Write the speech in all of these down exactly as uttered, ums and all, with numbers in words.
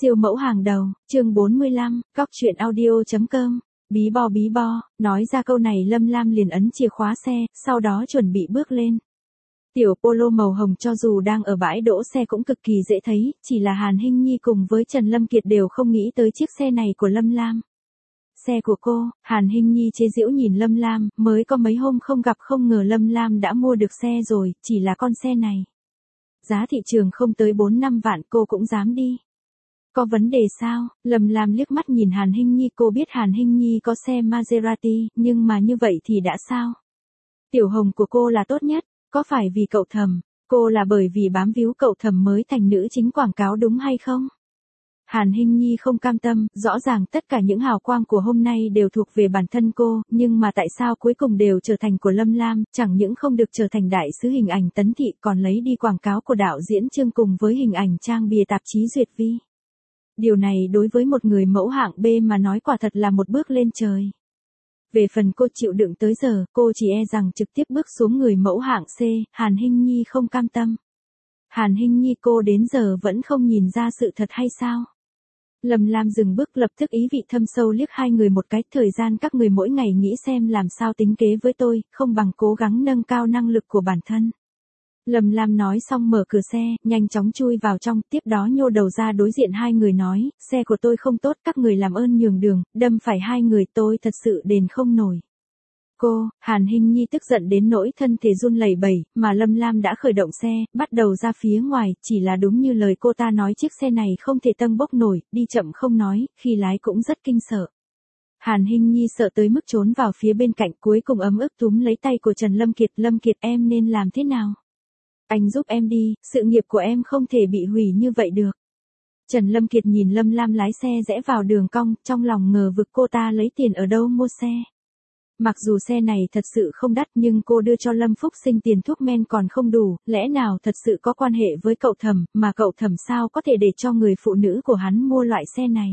Siêu mẫu hàng đầu, chương bốn mươi lăm, góc truyện audio.com, bí bo bí bo, nói ra câu này Lâm Lam liền ấn chìa khóa xe, sau đó chuẩn bị bước lên. Tiểu Polo màu hồng cho dù đang ở bãi đỗ xe cũng cực kỳ dễ thấy, chỉ là Hàn Hinh Nhi cùng với Trần Lâm Kiệt đều không nghĩ tới chiếc xe này của Lâm Lam. Xe của cô, Hàn Hinh Nhi chế giễu nhìn Lâm Lam, mới có mấy hôm không gặp không ngờ Lâm Lam đã mua được xe rồi, chỉ là con xe này. Giá thị trường không tới bốn năm vạn cô cũng dám đi. Có vấn đề sao? Lâm Lam liếc mắt nhìn Hàn Hinh Nhi, cô biết Hàn Hinh Nhi có xe Maserati, nhưng mà như vậy thì đã sao? Tiểu Hồng của cô là tốt nhất, có phải vì cậu Thẩm, cô là bởi vì bám víu cậu Thẩm mới thành nữ chính quảng cáo đúng hay không? Hàn Hinh Nhi không cam tâm, rõ ràng tất cả những hào quang của hôm nay đều thuộc về bản thân cô, nhưng mà tại sao cuối cùng đều trở thành của Lâm Lam, chẳng những không được trở thành đại sứ hình ảnh Tấn Thị còn lấy đi quảng cáo của đạo diễn Trương cùng với hình ảnh trang bìa tạp chí Duyệt Vi. Điều này đối với một người mẫu hạng B mà nói quả thật là một bước lên trời. Về phần cô chịu đựng tới giờ, cô chỉ e rằng trực tiếp bước xuống người mẫu hạng C, Hàn Hinh Nhi không cam tâm. Hàn Hinh Nhi, cô đến giờ vẫn không nhìn ra sự thật hay sao? Lâm Lam dừng bước, lập tức ý vị thâm sâu liếc hai người một cái, thời gian các người mỗi ngày nghĩ xem làm sao tính kế với tôi, không bằng cố gắng nâng cao năng lực của bản thân. Lâm Lam nói xong mở cửa xe, nhanh chóng chui vào trong, tiếp đó nhô đầu ra đối diện hai người nói, xe của tôi không tốt, các người làm ơn nhường đường, đâm phải hai người tôi thật sự đền không nổi. Cô, Hàn Hinh Nhi tức giận đến nỗi thân thể run lẩy bẩy, mà Lâm Lam đã khởi động xe, bắt đầu ra phía ngoài, chỉ là đúng như lời cô ta nói chiếc xe này không thể tâng bốc nổi, đi chậm không nói, khi lái cũng rất kinh sợ. Hàn Hinh Nhi sợ tới mức trốn vào phía bên cạnh, cuối cùng ấm ức túm lấy tay của Trần Lâm Kiệt, Lâm Kiệt em nên làm thế nào? Anh giúp em đi, sự nghiệp của em không thể bị hủy như vậy được. Trần Lâm Kiệt nhìn Lâm Lam lái xe rẽ vào đường cong, trong lòng ngờ vực cô ta lấy tiền ở đâu mua xe. Mặc dù xe này thật sự không đắt nhưng cô đưa cho Lâm Phúc Sinh tiền thuốc men còn không đủ, lẽ nào thật sự có quan hệ với cậu Thẩm, mà cậu Thẩm sao có thể để cho người phụ nữ của hắn mua loại xe này.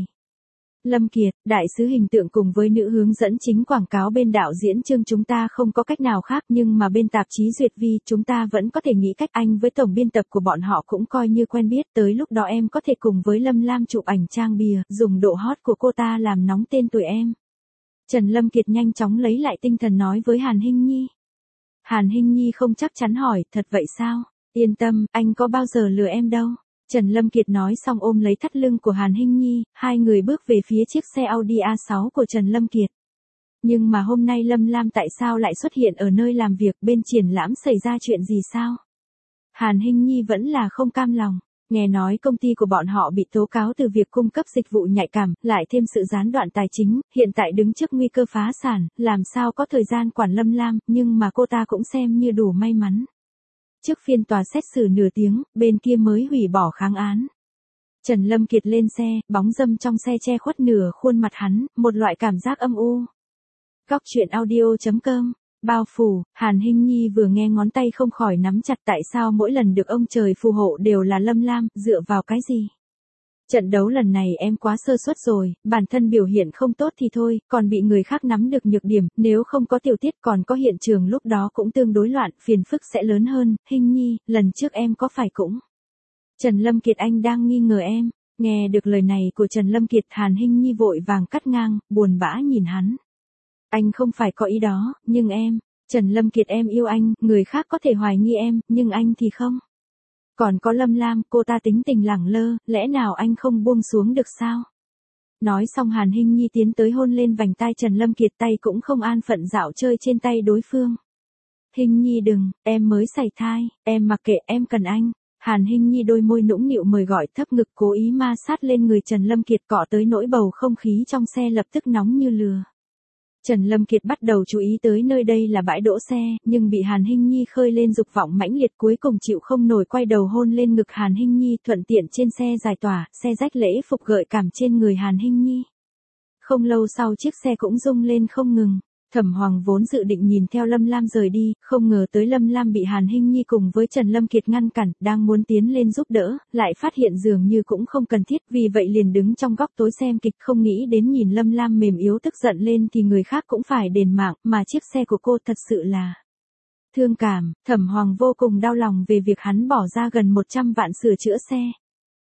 Lâm Kiệt, đại sứ hình tượng cùng với nữ hướng dẫn chính quảng cáo bên đạo diễn Trương chúng ta không có cách nào khác, nhưng mà bên tạp chí Duyệt Vi chúng ta vẫn có thể nghĩ cách, anh với tổng biên tập của bọn họ cũng coi như quen biết, tới lúc đó em có thể cùng với Lâm Lam chụp ảnh trang bìa, dùng độ hot của cô ta làm nóng tên tuổi em. Trần Lâm Kiệt nhanh chóng lấy lại tinh thần nói với Hàn Hinh Nhi. Hàn Hinh Nhi không chắc chắn hỏi, thật vậy sao? Yên tâm, anh có bao giờ lừa em đâu. Trần Lâm Kiệt nói xong ôm lấy thắt lưng của Hàn Hinh Nhi, hai người bước về phía chiếc xe Audi A sáu của Trần Lâm Kiệt. Nhưng mà hôm nay Lâm Lam tại sao lại xuất hiện ở nơi làm việc, bên triển lãm xảy ra chuyện gì sao? Hàn Hinh Nhi vẫn là không cam lòng. Nghe nói công ty của bọn họ bị tố cáo từ việc cung cấp dịch vụ nhạy cảm, lại thêm sự gián đoạn tài chính, hiện tại đứng trước nguy cơ phá sản, làm sao có thời gian quản Lâm Lam, nhưng mà cô ta cũng xem như đủ may mắn. Trước phiên tòa xét xử nửa tiếng, bên kia mới hủy bỏ kháng án. Trần Lâm Kiệt lên xe, bóng râm trong xe che khuất nửa khuôn mặt hắn, một loại cảm giác âm u. Góc truyện audio.com, bao phủ, Hàn Hinh Nhi vừa nghe ngón tay không khỏi nắm chặt, tại sao mỗi lần được ông trời phù hộ đều là Lâm Lam, dựa vào cái gì? Trận đấu lần này em quá sơ suất rồi, bản thân biểu hiện không tốt thì thôi, còn bị người khác nắm được nhược điểm, nếu không có tiểu tiết còn có hiện trường lúc đó cũng tương đối loạn, phiền phức sẽ lớn hơn. Hinh Nhi, lần trước em có phải cũng... Trần Lâm Kiệt, anh đang nghi ngờ em. Nghe được lời này của Trần Lâm Kiệt, Hàn Hinh Nhi vội vàng cắt ngang, buồn bã nhìn hắn. Anh không phải có ý đó, nhưng em... Trần Lâm Kiệt, em yêu anh, người khác có thể hoài nghi em, nhưng anh thì không. Còn có Lâm Lam, cô ta tính tình lẳng lơ, lẽ nào anh không buông xuống được sao? Nói xong Hàn Hinh Nhi tiến tới hôn lên vành tai Trần Lâm Kiệt, tay cũng không an phận dạo chơi trên tay đối phương. Hinh Nhi đừng, em mới sảy thai, em mặc kệ, em cần anh. Hàn Hinh Nhi đôi môi nũng nịu mời gọi, thấp ngực cố ý ma sát lên người Trần Lâm Kiệt, cọ tới nỗi bầu không khí trong xe lập tức nóng như lửa. Trần Lâm Kiệt bắt đầu chú ý tới nơi đây là bãi đỗ xe, nhưng bị Hàn Hinh Nhi khơi lên dục vọng mãnh liệt, cuối cùng chịu không nổi quay đầu hôn lên ngực Hàn Hinh Nhi, thuận tiện trên xe giải tỏa, xe rách lễ phục gợi cảm trên người Hàn Hinh Nhi. Không lâu sau chiếc xe cũng rung lên không ngừng. Thẩm Hoàng vốn dự định nhìn theo Lâm Lam rời đi, không ngờ tới Lâm Lam bị Hàn Hinh Nhi cùng với Trần Lâm Kiệt ngăn cản, đang muốn tiến lên giúp đỡ, lại phát hiện dường như cũng không cần thiết, vì vậy liền đứng trong góc tối xem kịch, không nghĩ đến nhìn Lâm Lam mềm yếu tức giận lên thì người khác cũng phải đền mạng, mà chiếc xe của cô thật sự là thương cảm. Thẩm Hoàng vô cùng đau lòng về việc hắn bỏ ra gần một trăm vạn sửa chữa xe.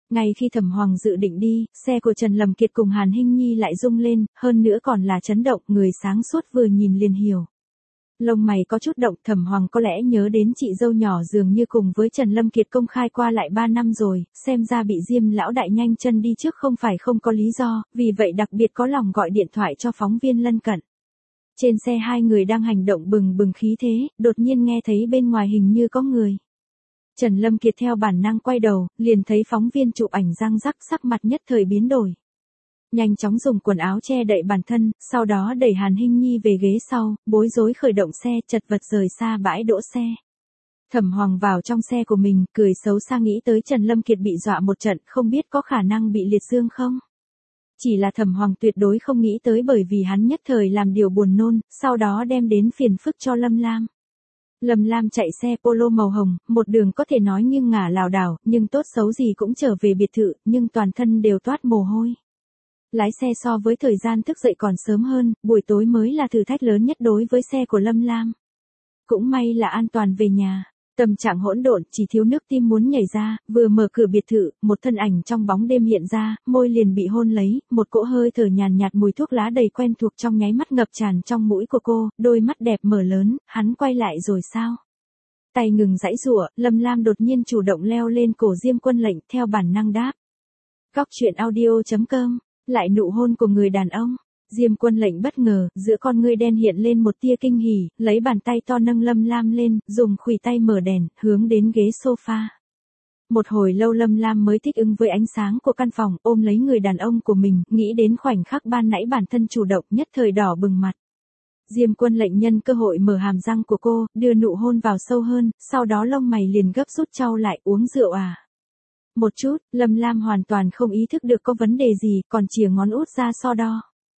Ngay khi Thẩm Hoàng dự định đi, xe của Trần Lâm Kiệt cùng Hàn Hinh Nhi lại rung lên, hơn nữa còn là chấn động, người sáng suốt vừa nhìn liền hiểu. Lông mày có chút động, Thẩm Hoàng có lẽ nhớ đến chị dâu nhỏ dường như cùng với Trần Lâm Kiệt công khai qua lại ba năm rồi, xem ra bị Diêm lão đại nhanh chân đi trước không phải không có lý do, vì vậy đặc biệt có lòng gọi điện thoại cho phóng viên lân cận. Trên xe hai người đang hành động bừng bừng khí thế, đột nhiên nghe thấy bên ngoài hình như có người. Trần Lâm Kiệt theo bản năng quay đầu, liền thấy phóng viên chụp ảnh răng rắc, sắc mặt nhất thời biến đổi. Nhanh chóng dùng quần áo che đậy bản thân, sau đó đẩy Hàn Hinh Nhi về ghế sau, bối rối khởi động xe, chật vật rời xa bãi đỗ xe. Thẩm Hoàng vào trong xe của mình, cười xấu xa nghĩ tới Trần Lâm Kiệt bị dọa một trận, không biết có khả năng bị liệt dương không? Chỉ là Thẩm Hoàng tuyệt đối không nghĩ tới, bởi vì hắn nhất thời làm điều buồn nôn, sau đó đem đến phiền phức cho Lâm Lam. Lâm Lam chạy xe polo màu hồng, một đường có thể nói nghiêng ngả lảo đảo, nhưng tốt xấu gì cũng trở về biệt thự, nhưng toàn thân đều toát mồ hôi. Lái xe so với thời gian thức dậy còn sớm hơn, buổi tối mới là thử thách lớn nhất đối với xe của Lâm Lam. Cũng may là an toàn về nhà. Tâm trạng hỗn độn, chỉ thiếu nước tim muốn nhảy ra, vừa mở cửa biệt thự, một thân ảnh trong bóng đêm hiện ra, môi liền bị hôn lấy, một cỗ hơi thở nhàn nhạt mùi thuốc lá đầy quen thuộc trong nháy mắt ngập tràn trong mũi của cô, đôi mắt đẹp mở lớn, hắn quay lại rồi sao? Tay ngừng giãy giụa, Lâm Lam đột nhiên chủ động leo lên cổ Diêm Quân Lệnh, theo bản năng đáp. Góc truyện audio chấm com, lại nụ hôn của người đàn ông. Diêm Quân Lệnh bất ngờ, giữa con ngươi đen hiện lên một tia kinh hỉ, lấy bàn tay to nâng Lâm Lam lên, dùng khuỷu tay mở đèn, hướng đến ghế sofa. Một hồi lâu Lâm Lam mới thích ứng với ánh sáng của căn phòng, ôm lấy người đàn ông của mình, nghĩ đến khoảnh khắc ban nãy bản thân chủ động, nhất thời đỏ bừng mặt. Diêm Quân Lệnh nhân cơ hội mở hàm răng của cô, đưa nụ hôn vào sâu hơn, sau đó lông mày liền gấp rút chau lại, uống rượu à? Một chút, Lâm Lam hoàn toàn không ý thức được có vấn đề gì, còn chìa ngón út ra so đo.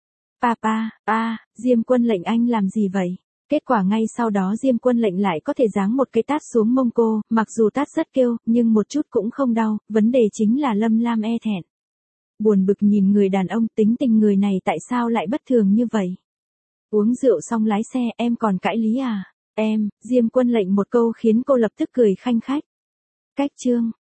Papa, a, Diêm Quân Lệnh anh làm gì vậy? Kết quả ngay sau đó Diêm Quân Lệnh lại có thể giáng một cái tát xuống mông cô, mặc dù tát rất kêu, nhưng một chút cũng không đau, vấn đề chính là Lâm Lam e thẹn. Buồn bực nhìn người đàn ông, tính tình người này tại sao lại bất thường như vậy? Uống rượu xong lái xe, em còn cãi lý à? Em, Diêm Quân Lệnh một câu khiến cô lập tức cười khanh khách. Cách chương.